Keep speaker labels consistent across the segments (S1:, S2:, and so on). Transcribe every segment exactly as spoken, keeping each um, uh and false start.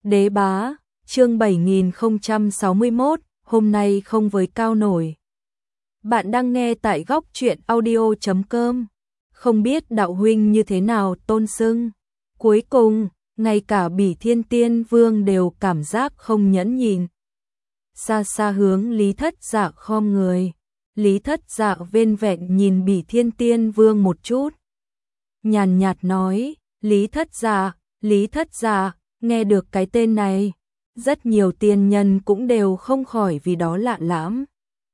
S1: Đế bá, chương bảy nghìn không trăm sáu mươi mốt, hôm nay không với cao nổi. Bạn đang nghe tại góc truyện audio chấm com. Không biết đạo huynh như thế nào tôn xưng. Cuối cùng, ngay cả Bỉ Thiên Tiên Vương đều cảm giác không nhẫn nhịn. Xa xa hướng Lý Thất Dạ khom người. Lý Thất Dạ vênh vẹn nhìn Bỉ Thiên Tiên Vương một chút. Nhàn nhạt nói, Lý Thất Dạ, Lý Thất Dạ, nghe được cái tên này, rất nhiều tiên nhân cũng đều không khỏi vì đó lạ lẫm.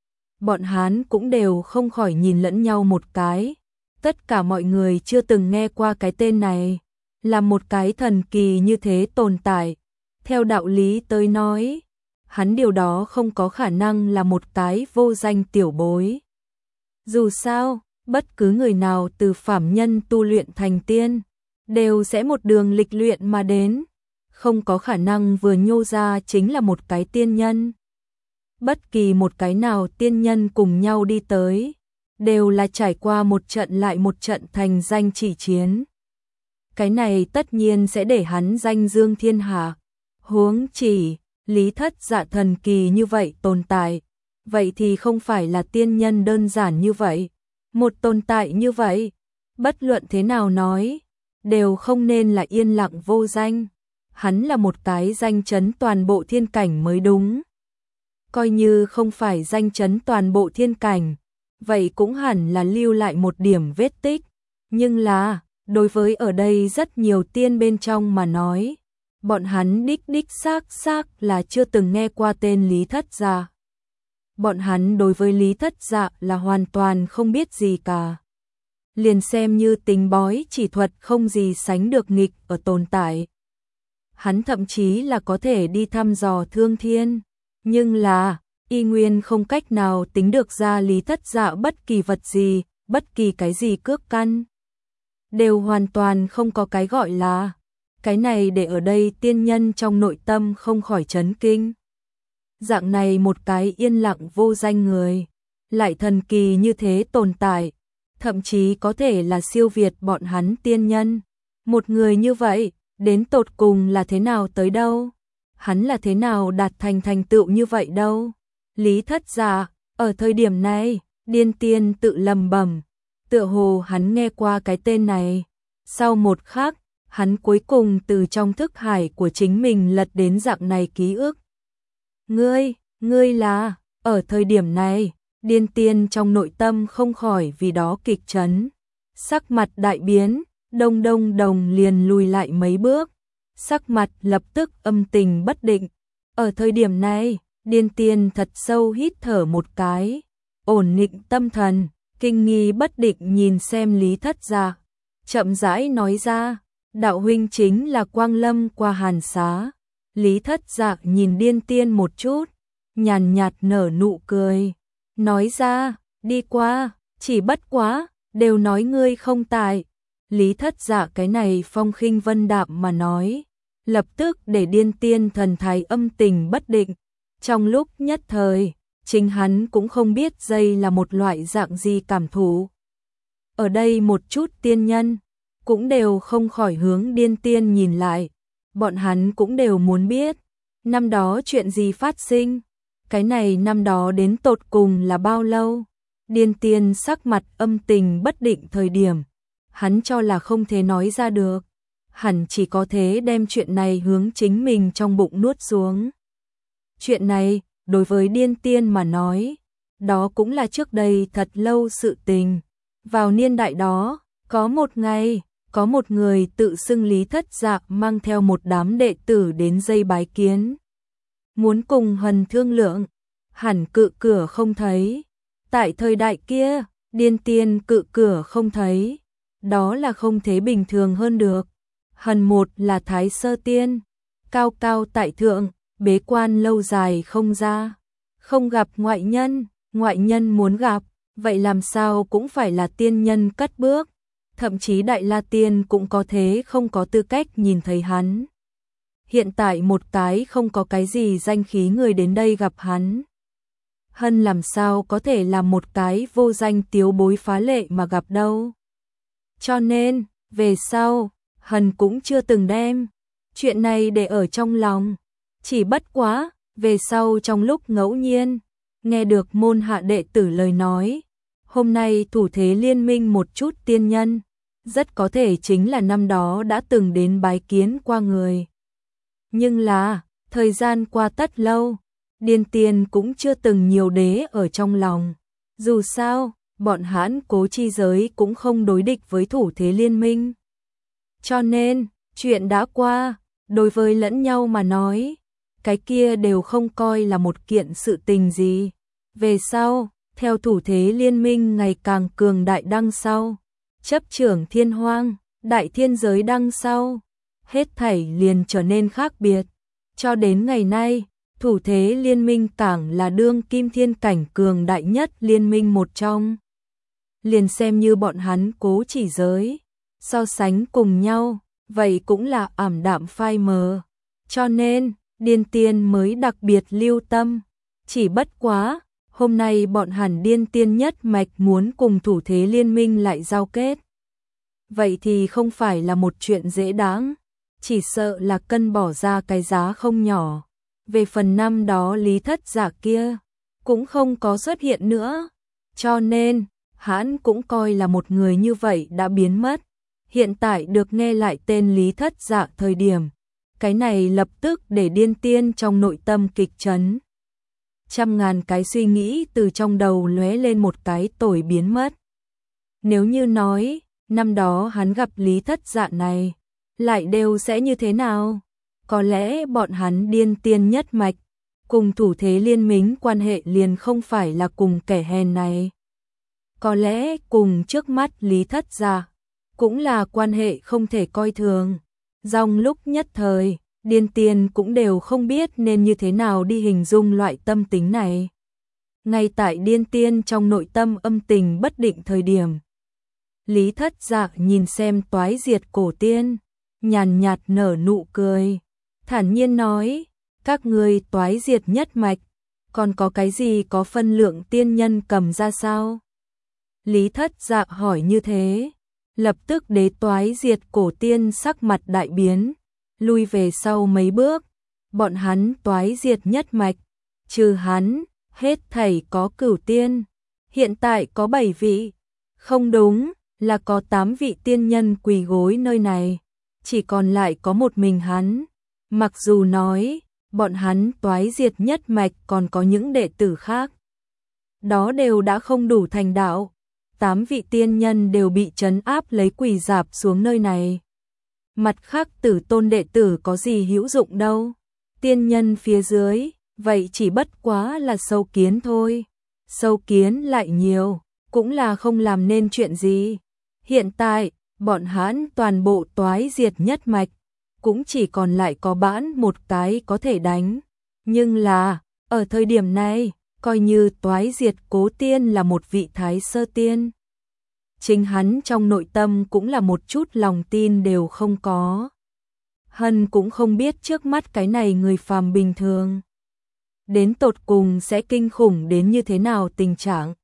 S1: Bọn hắn cũng đều không khỏi nhìn lẫn nhau một cái. Tất cả mọi người chưa từng nghe qua cái tên này, là một cái thần kỳ như thế tồn tại. Theo đạo lý tới nói, hắn điều đó không có khả năng là một cái vô danh tiểu bối. Dù sao, bất cứ người nào từ phàm nhân tu luyện thành tiên, đều sẽ một đường lịch luyện mà đến, không có khả năng vừa nhô ra chính là một cái tiên nhân. Bất kỳ một cái nào tiên nhân cùng nhau đi tới, đều là trải qua một trận lại một trận thành danh chỉ chiến. Cái này tất nhiên sẽ để hắn danh dương thiên hạ. Huống chỉ, Lý Thất Dạ thần kỳ như vậy tồn tại, vậy thì không phải là tiên nhân đơn giản như vậy. Một tồn tại như vậy, bất luận thế nào nói, đều không nên là yên lặng vô danh. Hắn là một cái danh chấn toàn bộ thiên cảnh mới đúng. Coi như không phải danh chấn toàn bộ thiên cảnh, vậy cũng hẳn là lưu lại một điểm vết tích. Nhưng là, đối với ở đây rất nhiều tiên bên trong mà nói, bọn hắn đích đích xác xác là chưa từng nghe qua tên Lý Thất Dạ. Bọn hắn đối với Lý Thất Dạ là hoàn toàn không biết gì cả. Liền xem như tính bói chỉ thuật không gì sánh được nghịch ở tồn tại. Hắn thậm chí là có thể đi thăm dò thương thiên, nhưng là, y nguyên không cách nào tính được ra Lý Thất Dạ bất kỳ vật gì, bất kỳ cái gì cước căn. Đều hoàn toàn không có cái gọi là, cái này để ở đây tiên nhân trong nội tâm không khỏi chấn kinh. Dạng này một cái yên lặng vô danh người, lại thần kỳ như thế tồn tại, thậm chí có thể là siêu việt bọn hắn tiên nhân. Một người như vậy, đến tột cùng là thế nào tới đâu? Hắn là thế nào đạt thành thành tựu như vậy đâu? Lý Thất Dạ, ở thời điểm này, điên tiên tự lầm bẩm, tựa hồ hắn nghe qua cái tên này. Sau một khắc, hắn cuối cùng từ trong thức hải của chính mình lật đến dạng này ký ức. Ngươi, ngươi là, ở thời điểm này, điên tiên trong nội tâm không khỏi vì đó kịch chấn. Sắc mặt đại biến, đông đông đồng liền lùi lại mấy bước. Sắc mặt lập tức âm tình bất định. Ở thời điểm này, điên tiên thật sâu hít thở một cái, ổn định tâm thần, kinh nghi bất định nhìn xem Lý Thất Dạ. Chậm rãi nói ra, đạo huynh chính là Quang Lâm qua Hàn Xá. Lý Thất Dạ nhìn điên tiên một chút, nhàn nhạt nở nụ cười, nói ra, đi qua, chỉ bất quá, đều nói ngươi không tài. Lý Thất Dạ cái này phong khinh vân đạm mà nói, lập tức để điên tiên thần thái âm tình bất định. Trong lúc nhất thời, chính hắn cũng không biết đây là một loại dạng gì cảm thụ. Ở đây một chút tiên nhân, cũng đều không khỏi hướng điên tiên nhìn lại. Bọn hắn cũng đều muốn biết, năm đó chuyện gì phát sinh, cái này năm đó đến tột cùng là bao lâu. Điên tiên sắc mặt âm tình bất định thời điểm, hắn cho là không thể nói ra được, hẳn chỉ có thế đem chuyện này hướng chính mình trong bụng nuốt xuống. Chuyện này, đối với điên tiên mà nói, đó cũng là trước đây thật lâu sự tình. Vào niên đại đó, có một ngày, có một người tự xưng Lý Thất Dạ mang theo một đám đệ tử đến dây bái kiến. Muốn cùng Hần thương lượng, hẳn cự cửa không thấy. Tại thời đại kia, điên tiên cự cửa không thấy, đó là không thể bình thường hơn được. Hần một là Thái Sơ Tiên, cao cao tại thượng, bế quan lâu dài không ra, không gặp ngoại nhân, ngoại nhân muốn gặp, vậy làm sao cũng phải là tiên nhân cất bước. Thậm chí Đại La Tiên cũng có thế không có tư cách nhìn thấy hắn. Hiện tại một cái không có cái gì danh khí người đến đây gặp hắn, Hân làm sao có thể làm một cái vô danh tiếu bối phá lệ mà gặp đâu. Cho nên, về sau, Hân cũng chưa từng đem chuyện này để ở trong lòng. Chỉ bất quá, về sau trong lúc ngẫu nhiên, nghe được môn hạ đệ tử lời nói, hôm nay thủ thế liên minh một chút tiên nhân, rất có thể chính là năm đó đã từng đến bái kiến qua người. Nhưng là, thời gian qua tất lâu, Điên Tiên cũng chưa từng nhiều đế ở trong lòng. Dù sao, bọn hãn Cố Chi Giới cũng không đối địch với thủ thế liên minh. Cho nên, chuyện đã qua, đối với lẫn nhau mà nói, cái kia đều không coi là một kiện sự tình gì. Về sau, theo thủ thế liên minh ngày càng cường đại đằng sau, chấp trưởng thiên hoang, đại thiên giới đằng sau, hết thảy liền trở nên khác biệt. Cho đến ngày nay, thủ thế liên minh càng là đương kim thiên cảnh cường đại nhất liên minh một trong. Liền xem như bọn hắn Cố Chỉ Giới, so sánh cùng nhau, vậy cũng là ảm đạm phai mờ. Cho nên, Điên Tiên mới đặc biệt lưu tâm. Chỉ bất quá, hôm nay bọn hẳn Điên Tiên nhất mạch muốn cùng thủ thế liên minh lại giao kết. Vậy thì không phải là một chuyện dễ đáng, chỉ sợ là cân bỏ ra cái giá không nhỏ. Về phần năm đó Lý Thất Giả kia, cũng không có xuất hiện nữa. Cho nên, hắn cũng coi là một người như vậy đã biến mất. Hiện tại được nghe lại tên Lý Thất Giả thời điểm, cái này lập tức để Điên Tiên trong nội tâm kịch chấn. Trăm ngàn cái suy nghĩ từ trong đầu lóe lên một cái tồi biến mất. Nếu như nói, năm đó hắn gặp Lý Thất Dạ này, lại đều sẽ như thế nào? Có lẽ bọn hắn Điên Tiên nhất mạch, cùng thủ thế liên minh quan hệ liền không phải là cùng kẻ hèn này. Có lẽ cùng trước mắt Lý Thất Dạ, cũng là quan hệ không thể coi thường. Trong lúc nhất thời, Điên Tiên cũng đều không biết nên như thế nào đi hình dung loại tâm tính này. Ngay tại Điên Tiên trong nội tâm âm tình bất định thời điểm, Lý Thất Dạ nhìn xem Toái Diệt Cổ Tiên, nhàn nhạt nở nụ cười, thản nhiên nói, các ngươi Toái Diệt nhất mạch, còn có cái gì có phân lượng tiên nhân cầm ra sao? Lý Thất Dạ hỏi như thế, lập tức Đế Toái Diệt Cổ Tiên sắc mặt đại biến, lui về sau mấy bước. Bọn hắn Toái Diệt nhất mạch, trừ hắn, hết thảy có cửu tiên, hiện tại có bảy vị. Không đúng, là có tám vị tiên nhân quỳ gối nơi này, chỉ còn lại có một mình hắn. Mặc dù nói, bọn hắn Toái Diệt nhất mạch còn có những đệ tử khác, đó đều đã không đủ thành đạo. Tám vị tiên nhân đều bị trấn áp lấy quỳ dạp xuống nơi này. Mặt khác tử tôn đệ tử có gì hữu dụng đâu. Tiên nhân phía dưới, vậy chỉ bất quá là sâu kiến thôi. Sâu kiến lại nhiều, cũng là không làm nên chuyện gì. Hiện tại, bọn hắn toàn bộ Toái Diệt nhất mạch, cũng chỉ còn lại có bãn một cái có thể đánh. Nhưng là, ở thời điểm này, coi như Toái Diệt Cố Tiên là một vị thái sơ tiên, chính hắn trong nội tâm cũng là một chút lòng tin đều không có. Hân cũng không biết trước mắt cái này người phàm bình thường, đến tột cùng sẽ kinh khủng đến như thế nào tình trạng.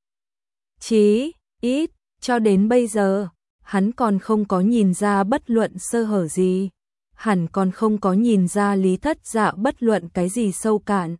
S1: Chí ít, cho đến bây giờ, hắn còn không có nhìn ra bất luận sơ hở gì. Hẳn còn không có nhìn ra Lý Thất Dạ bất luận cái gì sâu cạn.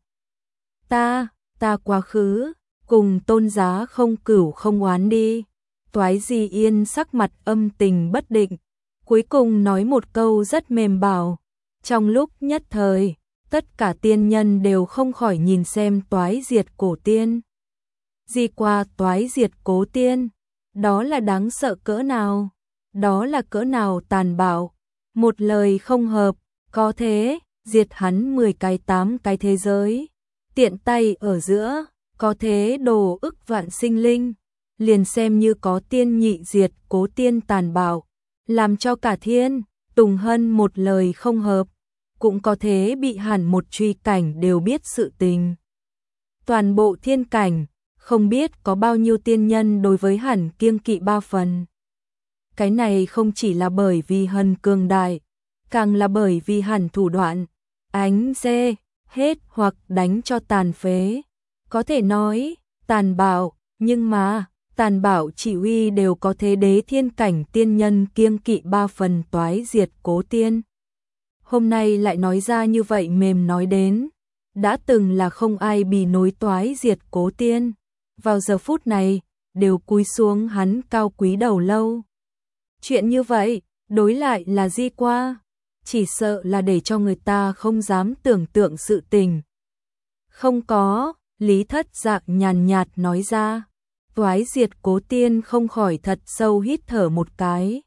S1: Ta, ta quá khứ, cùng Tôn Giá không cửu không oán đi. Toái Di Yên sắc mặt âm tình bất định, cuối cùng nói một câu rất mềm bảo. Trong lúc nhất thời, tất cả tiên nhân đều không khỏi nhìn xem Toái Diệt Cổ Tiên. Di qua Toái Diệt Cố Tiên, đó là đáng sợ cỡ nào, đó là cỡ nào tàn bạo. Một lời không hợp, có thế, diệt hắn mười cái tám cái thế giới. Tiện tay ở giữa, có thế đồ ức vạn sinh linh. Liền xem như có tiên nhị diệt Cố Tiên tàn bạo, làm cho cả thiên, Tùng Hân một lời không hợp, cũng có thế bị hẳn một truy cảnh đều biết sự tình. Toàn bộ thiên cảnh, không biết có bao nhiêu tiên nhân đối với hẳn kiêng kỵ ba phần. Cái này không chỉ là bởi vì hân cường đại, càng là bởi vì hẳn thủ đoạn, ánh dê, hết hoặc đánh cho tàn phế. Có thể nói, tàn bạo, nhưng mà, tàn bạo chỉ huy đều có thế đế thiên cảnh tiên nhân kiêng kỵ ba phần Toái Diệt Cố Tiên. hôm nay lại nói ra như vậy mềm nói đến. Đã từng là không ai bì nối toái diệt Cố Tiên. Vào giờ phút này, đều cúi xuống hắn cao quý đầu lâu. Chuyện như vậy, đối lại là di qua. Chỉ sợ là để cho người ta không dám tưởng tượng sự tình. Không có, Lý Thất Dạ nhàn nhạt nói ra. Toái diệt Cố Tiên không khỏi thật sâu hít thở một cái.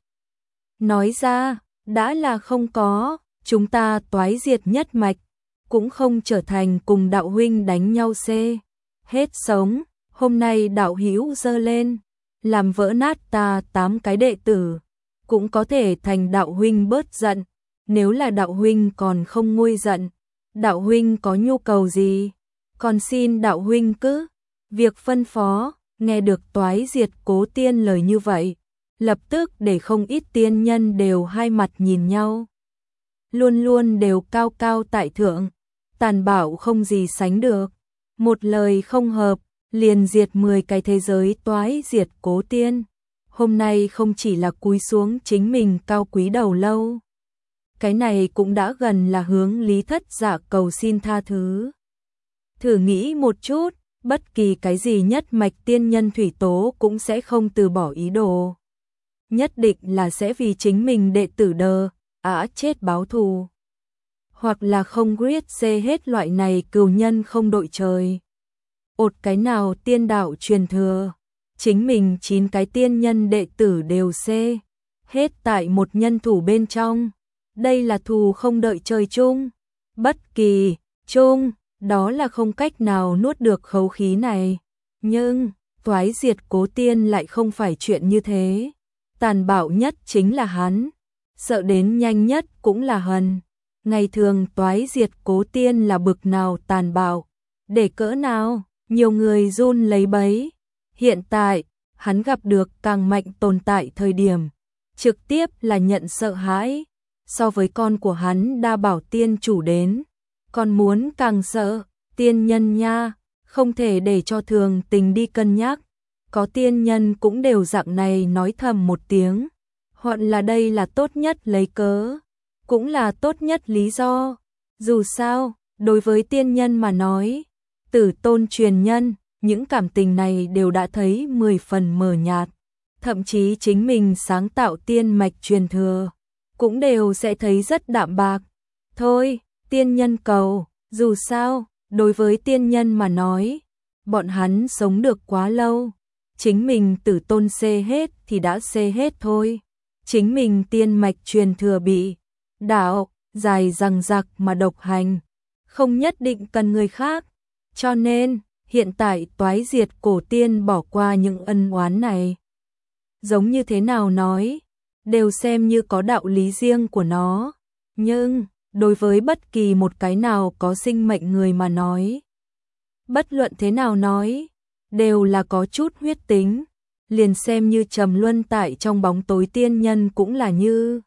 S1: Nói ra, đã là không có, chúng ta toái diệt nhất mạch, cũng không trở thành cùng đạo huynh đánh nhau xê. Hết sống, hôm nay đạo hữu giơ lên, làm vỡ nát ta tám cái đệ tử, cũng có thể thành đạo huynh bớt giận. Nếu là đạo huynh còn không nguôi giận, đạo huynh có nhu cầu gì, còn xin đạo huynh cứ việc phân phó. Nghe được toái diệt Cố Tiên lời như vậy, lập tức để không ít tiên nhân đều hai mặt nhìn nhau. Luôn luôn đều cao cao tại thượng, tàn bạo không gì sánh được. Một lời không hợp, liền diệt mười cái thế giới toái diệt Cố Tiên. Hôm nay không chỉ là cúi xuống chính mình cao quý đầu lâu. Cái này cũng đã gần là hướng Lý Thất Dạ cầu xin tha thứ. Thử nghĩ một chút, bất kỳ cái gì nhất mạch tiên nhân thủy tố cũng sẽ không từ bỏ ý đồ. Nhất định là sẽ vì chính mình đệ tử đờ, ả chết báo thù. Hoặc là không quyết xê hết loại này cừu nhân không đội trời. Ột cái nào tiên đạo truyền thừa, chính mình chín cái tiên nhân đệ tử đều xê hết tại một nhân thủ bên trong. Đây là thù không đợi trời chung. Bất kỳ, chung, đó là không cách nào nuốt được khẩu khí này. Nhưng, toái diệt Cố Tiên lại không phải chuyện như thế. Tàn bạo nhất chính là hắn. Sợ đến nhanh nhất cũng là hần. Ngày thường toái diệt Cố Tiên là bực nào tàn bạo. Để cỡ nào, nhiều người run lấy bấy. Hiện tại, hắn gặp được càng mạnh tồn tại thời điểm. Trực tiếp là nhận sợ hãi. So với con của hắn Đa Bảo Tiên chủ đến, còn muốn càng sợ. Tiên nhân nha, không thể để cho thường tình đi cân nhắc. Có tiên nhân cũng đều dạng này nói thầm một tiếng. Hoặc là đây là tốt nhất lấy cớ, cũng là tốt nhất lý do. Dù sao, đối với tiên nhân mà nói, tử tôn truyền nhân, những cảm tình này đều đã thấy mười phần mờ nhạt. Thậm chí chính mình sáng tạo tiên mạch truyền thừa, cũng đều sẽ thấy rất đạm bạc. Thôi, tiên nhân cầu, dù sao, đối với tiên nhân mà nói, bọn hắn sống được quá lâu. Chính mình tử tôn xê hết thì đã xê hết thôi. Chính mình tiên mạch truyền thừa bị đạo, dài dằng dặc mà độc hành, không nhất định cần người khác. Cho nên, hiện tại toái diệt Cổ Tiên bỏ qua những ân oán này. Giống như thế nào nói, đều xem như có đạo lý riêng của nó. Nhưng, đối với bất kỳ một cái nào có sinh mệnh người mà nói, bất luận thế nào nói, đều là có chút huyết tính. Liền xem như trầm luân tại trong bóng tối tiên nhân cũng là như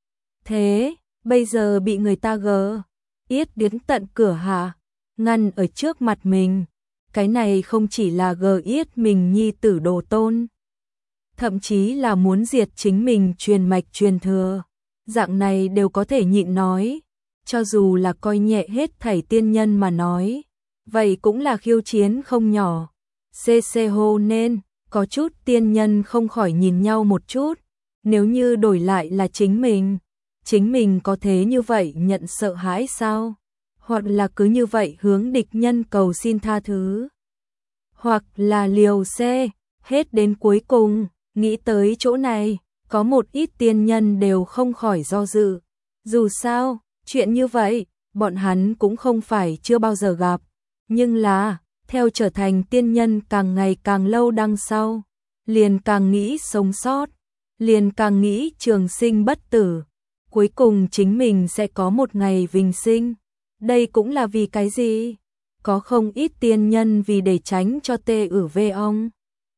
S1: thế. Bây giờ bị người ta gờ yết đến tận cửa hạ, ngăn ở trước mặt mình. Cái này không chỉ là gờ yết mình nhi tử đồ tôn, thậm chí là muốn diệt chính mình truyền mạch truyền thừa. Dạng này đều có thể nhịn nói, cho dù là coi nhẹ hết thảy tiên nhân mà nói, vậy cũng là khiêu chiến không nhỏ. Xê xê hô nên, có chút tiên nhân không khỏi nhìn nhau một chút. Nếu như đổi lại là chính mình, chính mình có thế như vậy nhận sợ hãi sao? Hoặc là cứ như vậy hướng địch nhân cầu xin tha thứ, hoặc là liều xe hết đến cuối cùng. Nghĩ tới chỗ này, có một ít tiên nhân đều không khỏi do dự. Dù sao, chuyện như vậy, bọn hắn cũng không phải chưa bao giờ gặp. Nhưng là, theo trở thành tiên nhân càng ngày càng lâu đằng sau, liền càng nghĩ sống sót, liền càng nghĩ trường sinh bất tử. Cuối cùng chính mình sẽ có một ngày vinh sinh. Đây cũng là vì cái gì? Có không ít tiên nhân vì để tránh cho tê ử vê ong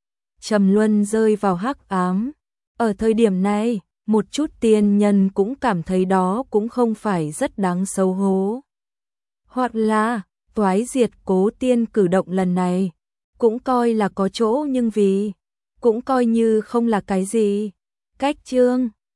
S1: trầm luân rơi vào hắc ám. Ở thời điểm này, một chút tiên nhân cũng cảm thấy đó cũng không phải rất đáng xấu hổ. Hoặc là, toái diệt Cố Tiên cử động lần này, cũng coi là có chỗ nhưng vì, cũng coi như không là cái gì. Cách chương